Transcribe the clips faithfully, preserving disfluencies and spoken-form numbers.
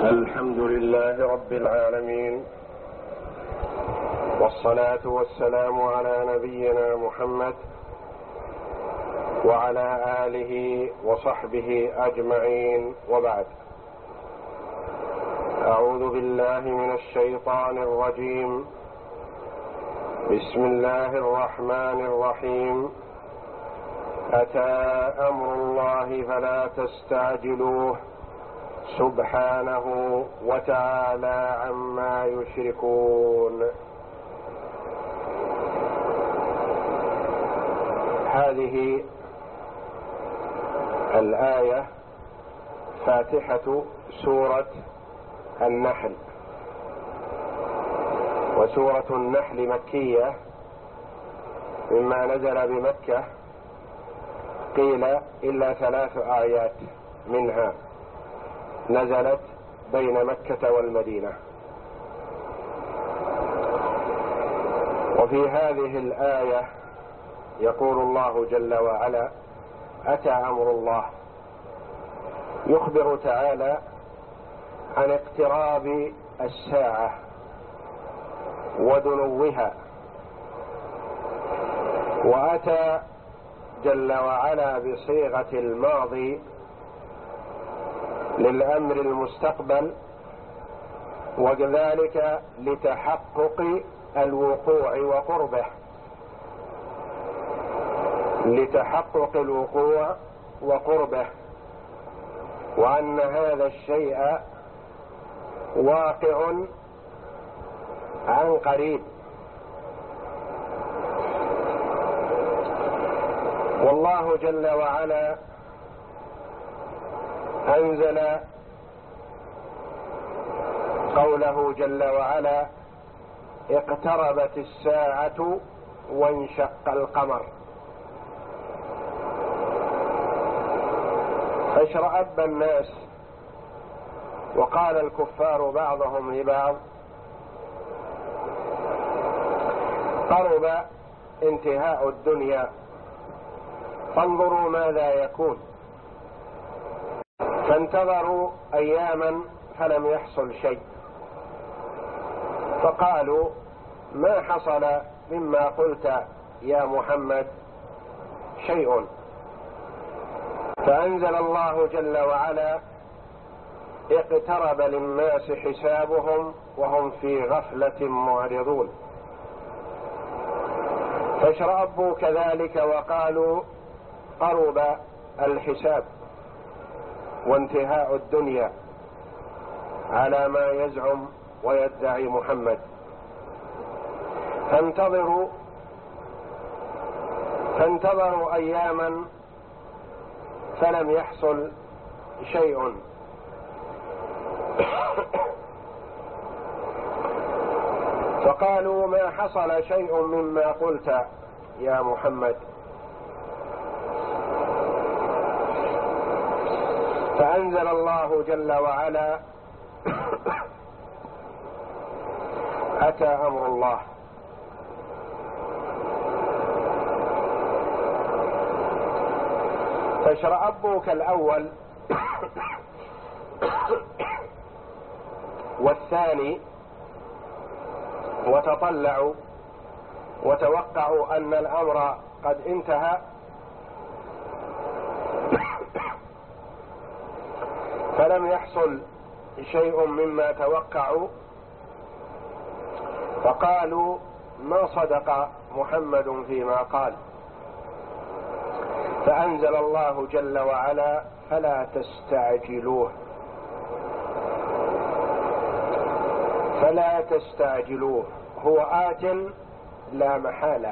الحمد لله رب العالمين، والصلاة والسلام على نبينا محمد وعلى آله وصحبه أجمعين، وبعد. أعوذ بالله من الشيطان الرجيم. بسم الله الرحمن الرحيم. أتى أمر الله فلا تستعجلوه سبحانه وتعالى عما يشركون. هذه الآية فاتحة سورة النحل، وسورة النحل مكية مما نزل بمكة، قيل إلا ثلاث آيات منها نزلت بين مكة والمدينة. وفي هذه الآية يقول الله جل وعلا: أتى أمر الله، يخبر تعالى عن اقتراب الساعة ودنوها. وأتى جل وعلا بصيغة الماضي للأمر المستقبل، وكذلك لتحقق الوقوع وقربه، لتحقق الوقوع وقربه، وأن هذا الشيء واقع عن قريب. والله جل وعلا أنزل قوله جل وعلا: اقتربت الساعة وانشق القمر. فاشرأب الناس، وقال الكفار بعضهم لبعض: قرب انتهاء الدنيا، فانظروا ماذا يكون. فانتظروا أياما فلم يحصل شيء، فقالوا: ما حصل مما قلت يا محمد شيء. فأنزل الله جل وعلا: اقترب للناس حسابهم وهم في غفلة معرضون. فاشرأبوا كذلك وقالوا: قرب الحساب وانتهاء الدنيا على ما يزعم ويدعي محمد. فانتظروا فانتظروا أياما فلم يحصل شيء. فقالوا: ما حصل شيء مما قلت يا محمد. فأنزل الله جل وعلا: أتى أمر الله. فاشرأبوا كالأول والثاني، وتطلعوا وتوقعوا أن الأمر قد انتهى، فلم يحصل شيء مما توقعوا، فقالوا: ما صدق محمد فيما قال. فأنزل الله جل وعلا: فلا تستعجلوه فلا تستعجلوه هو آت لا محالة،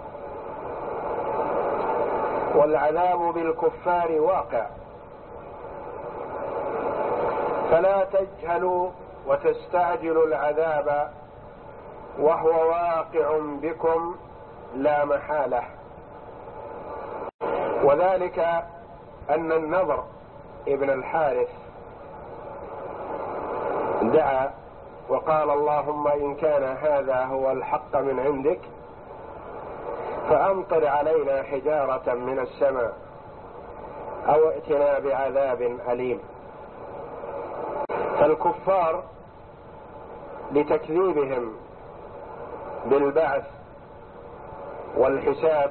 والعذاب بالكفار واقع، فلا تجهلوا وتستعجلوا العذاب وهو واقع بكم لا محالة. وذلك أن النضر ابن الحارث دعا وقال: اللهم إن كان هذا هو الحق من عندك فأمطر علينا حجارة من السماء أو ائتنا بعذاب أليم. فالكفار لتكذيبهم بالبعث والحساب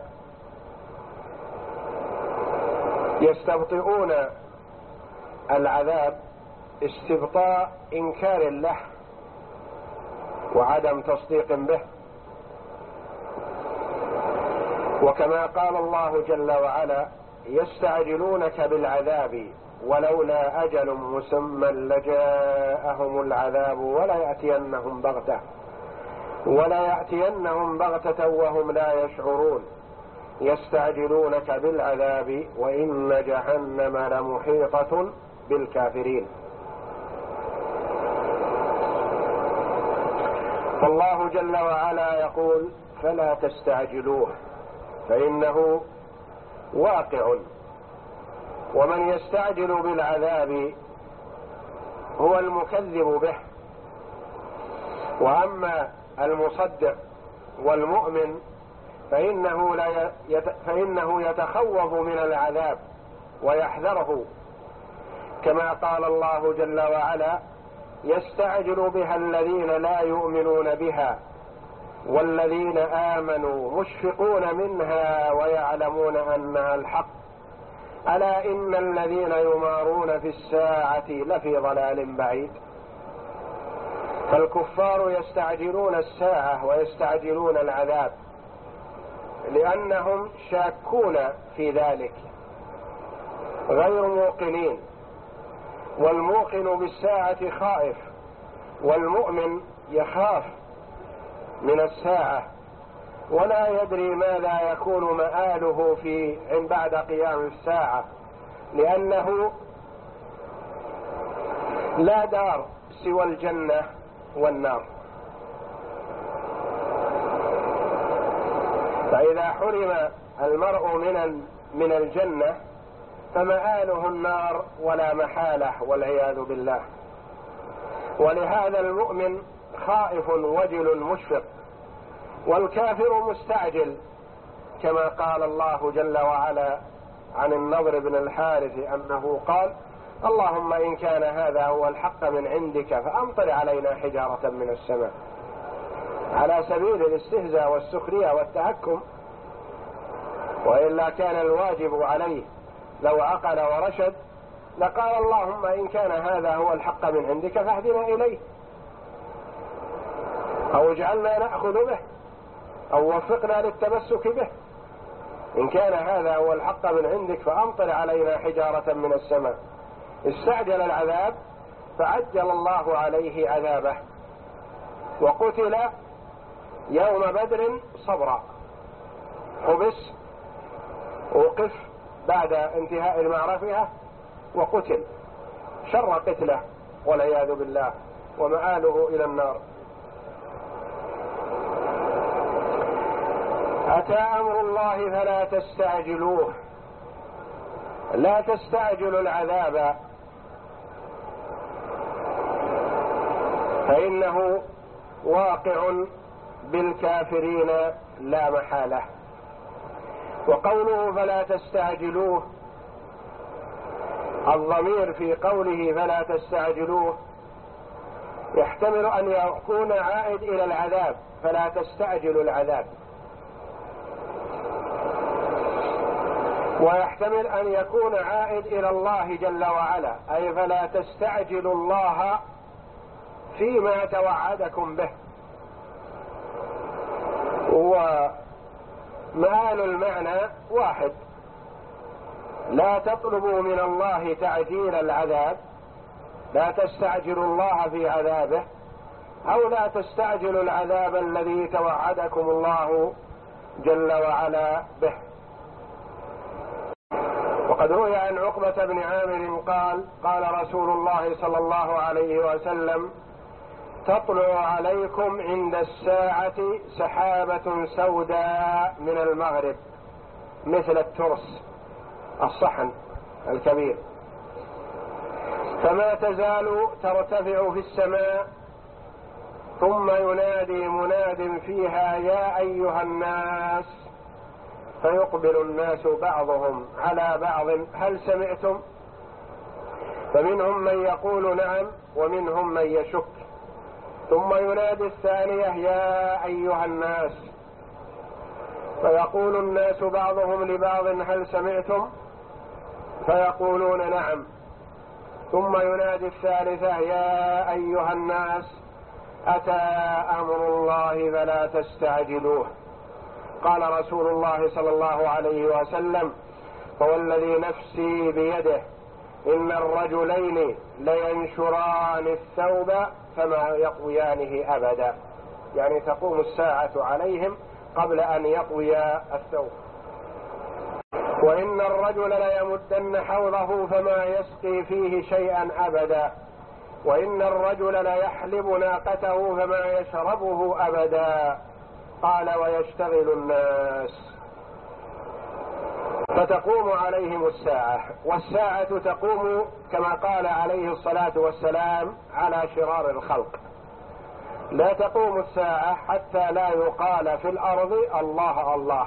يستبطئون العذاب استبطاء إنكار له وعدم تصديق به. وكما قال الله جل وعلا: يستعجلونك بالعذاب ولولا أجل مسمى لجاءهم العذاب ولا يأتينهم بغتة ولا يأتينهم بغتة وهم لا يشعرون يستعجلونك بالعذاب وإن جهنم لمحيطة بالكافرين. فالله جل وعلا يقول: فلا تستعجلوه فإنه واقع. ومن يستعجل بالعذاب هو المكذب به. وأما المصدق والمؤمن فإنه, لا يت... فإنه يتخوف من العذاب ويحذره، كما قال الله جل وعلا: يستعجل بها الذين لا يؤمنون بها والذين آمنوا مشفقون منها ويعلمون أنها الحق ألا إن الذين يمارون في الساعة لفي ضلال بعيد. فالكفار يستعجلون الساعة ويستعجلون العذاب لأنهم شاكون في ذلك غير موقنين، والموقن بالساعة خائف، والمؤمن يخاف من الساعة ولا يدري ماذا يكون مآله في بعد قيام الساعة، لأنه لا دار سوى الجنة والنار. فإذا حرم المرء من من الجنة فمآله النار ولا محالة والعياذ بالله. ولهذا المؤمن خائف وجل مشفق، والكافر مستعجل، كما قال الله جل وعلا عن النضر بن الحارث أنه قال: اللهم إن كان هذا هو الحق من عندك فأمطر علينا حجارة من السماء، على سبيل الاستهزاء والسخرية والتهكم. وإلا كان الواجب عليه لو عقل ورشد لقال: اللهم إن كان هذا هو الحق من عندك فاهدنا إليه، أو اجعلنا نأخذ به، أو وفقنا للتمسك به. إن كان هذا هو الحق من عندك فأمطر علينا حجارة من السماء. استعجل العذاب فعجل الله عليه عذابه، وقتل يوم بدر صبرا، حبس وقف بعد انتهاء المعركة وقتل شر قتله والعياذ بالله، ومآله إلى النار. أتى أمر الله فلا تستعجلوه، لا تستعجلوا العذاب فإنه واقع بالكافرين لا محالة. وقوله فلا تستعجلوه، الضمير في قوله فلا تستعجلوه يحتمل أن يكون عائد إلى العذاب، فلا تستعجلوا العذاب، ويحتمل أن يكون عائد إلى الله جل وعلا، أي فلا تستعجلوا الله فيما توعدكم به. ومآل المعنى واحد: لا تطلبوا من الله تعجيل العذاب، لا تستعجلوا الله في عذابه، أو لا تستعجلوا العذاب الذي توعدكم الله جل وعلا به. وقد روي عن عقبة بن عامر قال: قال رسول الله صلى الله عليه وسلم: تطلع عليكم عند الساعة سحابة سوداء من المغرب مثل الترس الصحن الكبير، فما تزال ترتفع في السماء، ثم ينادي مناد فيها: يا أيها الناس، فيقبل الناس بعضهم على بعض: هل سمعتم؟ فمنهم من يقول نعم ومنهم من يشك. ثم ينادي الثانية يا أيها الناس، فيقول الناس بعضهم لبعض هل سمعتم؟ فيقولون نعم. ثم ينادي الثالثة يا أيها الناس أتى أمر الله فلا تستعجلوه. قال رسول الله صلى الله عليه وسلم فوالذي نفسي بيده إن الرجلين لينشران الثوب فما يطويانه أبدا، يعني تقوم الساعة عليهم قبل أن يطوي الثوب. وإن الرجل ليمدن حوضه فما يسقي فيه شيئا أبدا، وإن الرجل ليحلب ناقته فما يشربه أبدا. قال ويشتغل الناس فتقوم عليهم الساعة. والساعة تقوم كما قال عليه الصلاة والسلام على شرار الخلق. لا تقوم الساعة حتى لا يقال في الأرض الله الله،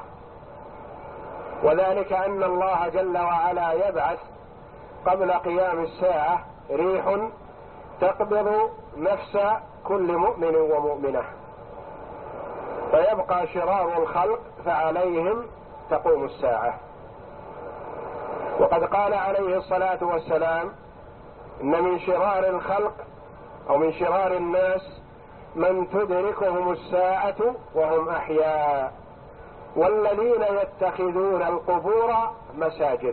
وذلك أن الله جل وعلا يبعث قبل قيام الساعة ريح تقبض نفس كل مؤمن ومؤمنة، فيبقى شرار الخلق فعليهم تقوم الساعة. وقد قال عليه الصلاة والسلام إن من شرار الخلق أو من شرار الناس من تدركهم الساعة وهم أحياء والذين يتخذون القبور مساجد.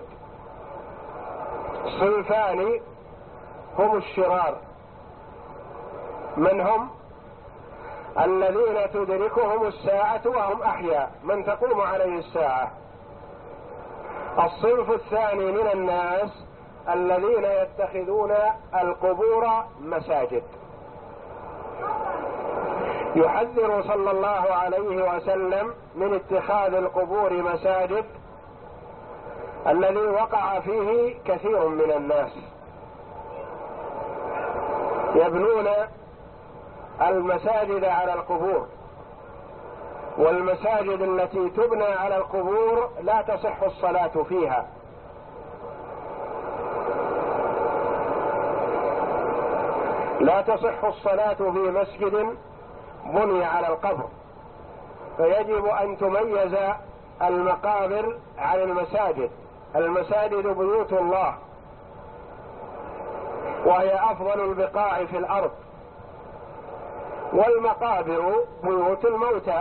صنفان هم الشرار. من هم؟ الذين تدركهم الساعة وهم أحياء، من تقوم عليه الساعة. الصنف الثاني من الناس الذين يتخذون القبور مساجد. يحذر صلى الله عليه وسلم من اتخاذ القبور مساجد الذي وقع فيه كثير من الناس، يبنون المساجد على القبور، والمساجد التي تبنى على القبور لا تصح الصلاة فيها. لا تصح الصلاة في مسجد بني على القبر، فيجب أن تميز المقابر عن المساجد. المساجد بيوت الله، وهي أفضل البقاع في الأرض، والمقابر بيوت الموتى.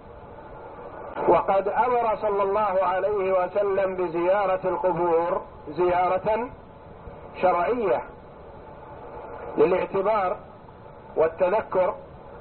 وقد أمر صلى الله عليه وسلم بزيارة القبور زيارة شرعية للاعتبار والتذكر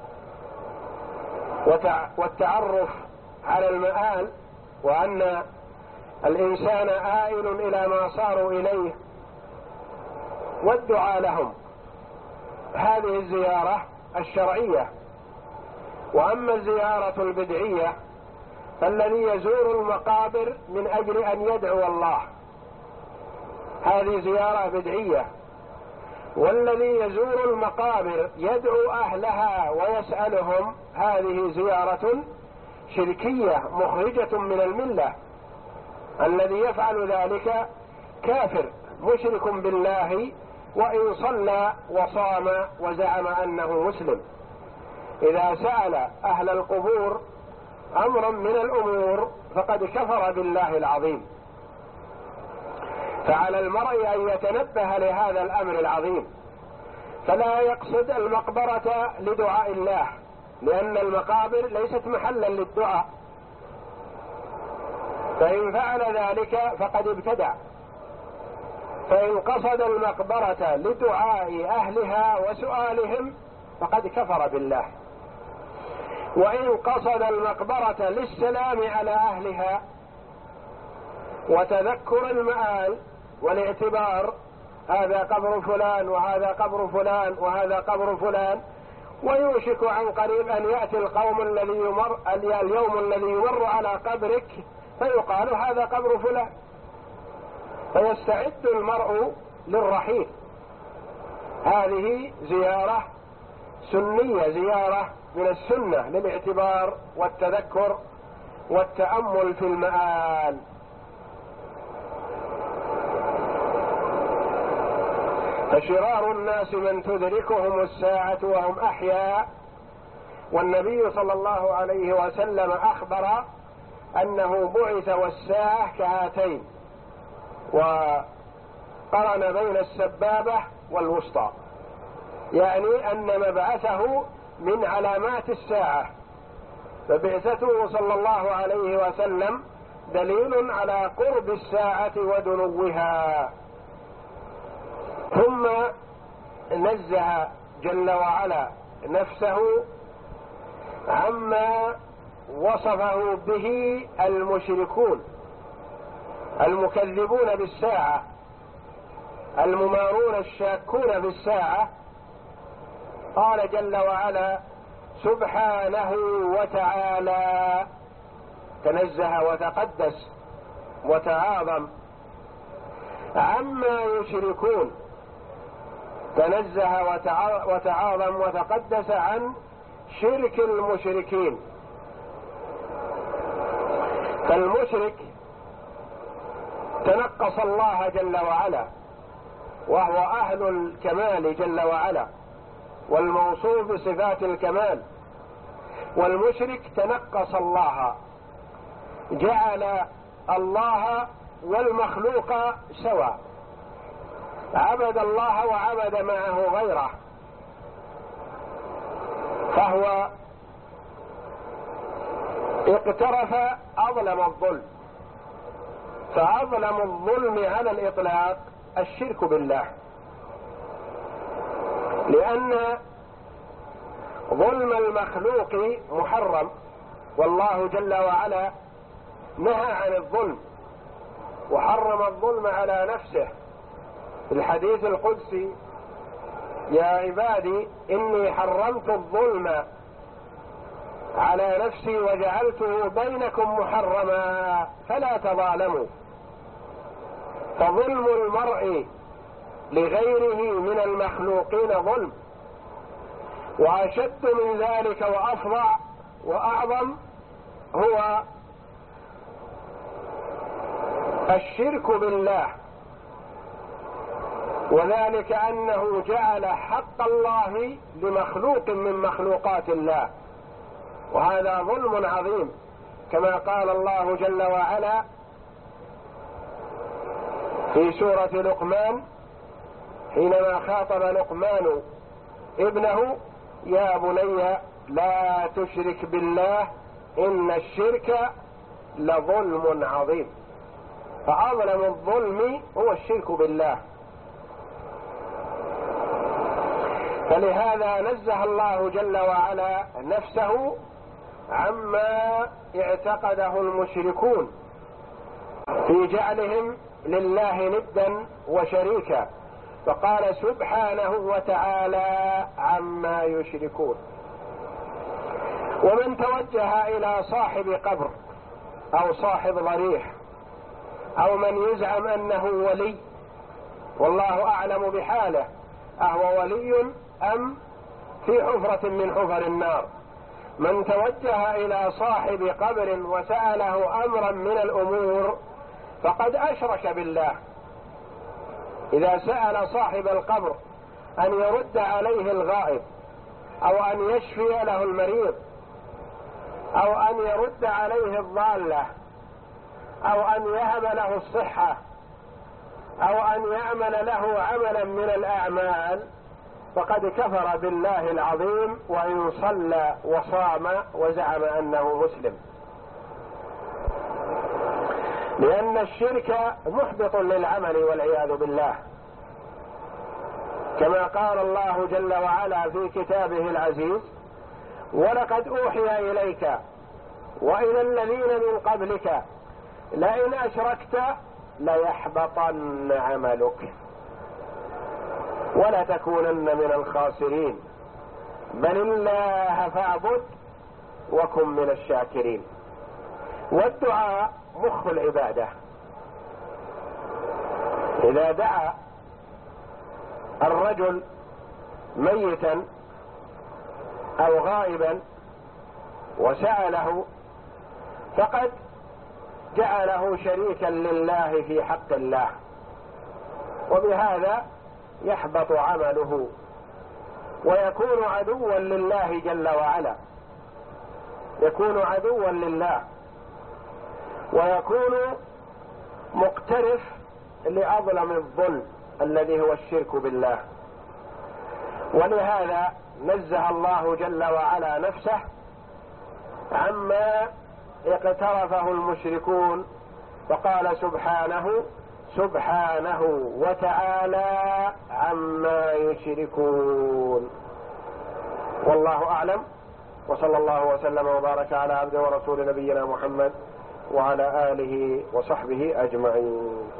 والتعرف على المآل، وأن الإنسان آئل إلى ما صاروا إليه، والدعاء لهم. هذه الزيارة الشرعية. وأما الزيارة البدعية فالذي يزور المقابر من أجل أن يدعو الله، هذه زيارة بدعية. والذي يزور المقابر يدعو أهلها ويسألهم، هذه زيارة شركية مخرجة من الملة. الذي يفعل ذلك كافر مشرك بالله، وإن صلى وصام وزعم أنه مسلم. إذا سأل أهل القبور أمرا من الأمور فقد كفر بالله العظيم. فعلى المرء أن يتنبه لهذا الأمر العظيم، فلا يقصد المقبرة لدعاء الله، لأن المقابر ليست محلا للدعاء، فإن فعل ذلك فقد ابتدع. فإن قصد المقبرة لدعاء أهلها وسؤالهم فقد كفر بالله. وإن قصد المقبرة للسلام على أهلها وتذكر المآل والاعتبار، هذا قبر فلان وهذا قبر فلان وهذا قبر فلان، ويوشك عن قريب أن يأتي القوم الذي يمر اليوم الذي يمر على قبرك فيقال هذا قبر فلان، فيستعد المرء للرحيل. هذه زيارة سنية، زيارة من السنة للاعتبار والتذكر والتأمل في المآل. فشرار الناس من تدركهم الساعة وهم أحياء، والنبي صلى الله عليه وسلم أخبر أنه بعث والساعة كهاتين، وقرن بين السبابة والوسطى، يعني أن مبعثه من علامات الساعة، فبعثته صلى الله عليه وسلم دليل على قرب الساعة ودنوها. ثم نزه جل وعلا نفسه عما وصفه به المشركون المكذبون بالساعة الممارون الشاكون بالساعة. قال جل وعلا سبحانه وتعالى، تنزه وتقدس وتعاظم عما يشركون، تنزه وتعاظم وتقدس عن شرك المشركين. فالمشرك تنقص الله جل وعلا، وهو أهل الكمال جل وعلا والموصوف بصفات الكمال، والمشرك تنقص الله، جعل الله والمخلوق سواء، عبد الله وعبد معه غيره، فهو اقترف أظلم الظلم. فأظلم الظلم على الإطلاق الشرك بالله، لأن ظلم المخلوق محرم، والله جل وعلا نهى عن الظلم وحرم الظلم على نفسه في الحديث القدسي: يا عبادي إني حرمت الظلم على نفسي وجعلته بينكم محرما فلا تظالموا. فظلم المرء لغيره من المخلوقين ظلم، وأشد من ذلك وأفظع وأعظم هو الشرك بالله، وذلك أنه جعل حق الله لمخلوق من مخلوقات الله، وهذا ظلم عظيم، كما قال الله جل وعلا في سورة لقمان حينما خاطب لقمان ابنه: يا بني لا تشرك بالله إن الشرك لظلم عظيم. فأظلم الظلم هو الشرك بالله. فلهذا نزه الله جل وعلا نفسه عما اعتقده المشركون في جعلهم لله ندا وشريكا، فقال سبحانه وتعالى عما يشركون. ومن توجه إلى صاحب قبر أو صاحب ضريح أو من يزعم أنه ولي، والله أعلم بحاله، أهو ولي أم في حفرة من حفر النار، من توجه إلى صاحب قبر وسأله أمرا من الأمور فقد أشرك بالله. إذا سأل صاحب القبر أن يرد عليه الغائب أو أن يشفي له المريض أو أن يرد عليه الضالة أو أن يهب له الصحة أو أن يعمل له عملا من الأعمال، فقد كفر بالله العظيم وإن صلى وصام وزعم أنه مسلم، لأن الشرك محبط للعمل والعياذ بالله، كما قال الله جل وعلا في كتابه العزيز: ولقد أوحي إليك وإلى الذين من قبلك لئن أشركت ليحبطن عملك ولا تكونن من الخاسرين بل الله فاعبد وكن من الشاكرين. والدعاء مخ العبادة. إذا دعا الرجل ميتا أو غائبا وسأله فقد جعله شريكا لله في حق الله، وبهذا يحبط عمله ويكون عدوا لله جل وعلا، يكون عدوا لله ويكون مقترف لأظلم الظلم الذي هو الشرك بالله. ولهذا نزه الله جل وعلا نفسه عما اقترفه المشركون، فقال سبحانه سبحانه وتعالى عما يشركون. والله أعلم، وصلى الله وسلم وبارك على عبده ورسول نبينا محمد وعلى آله وصحبه أجمعين.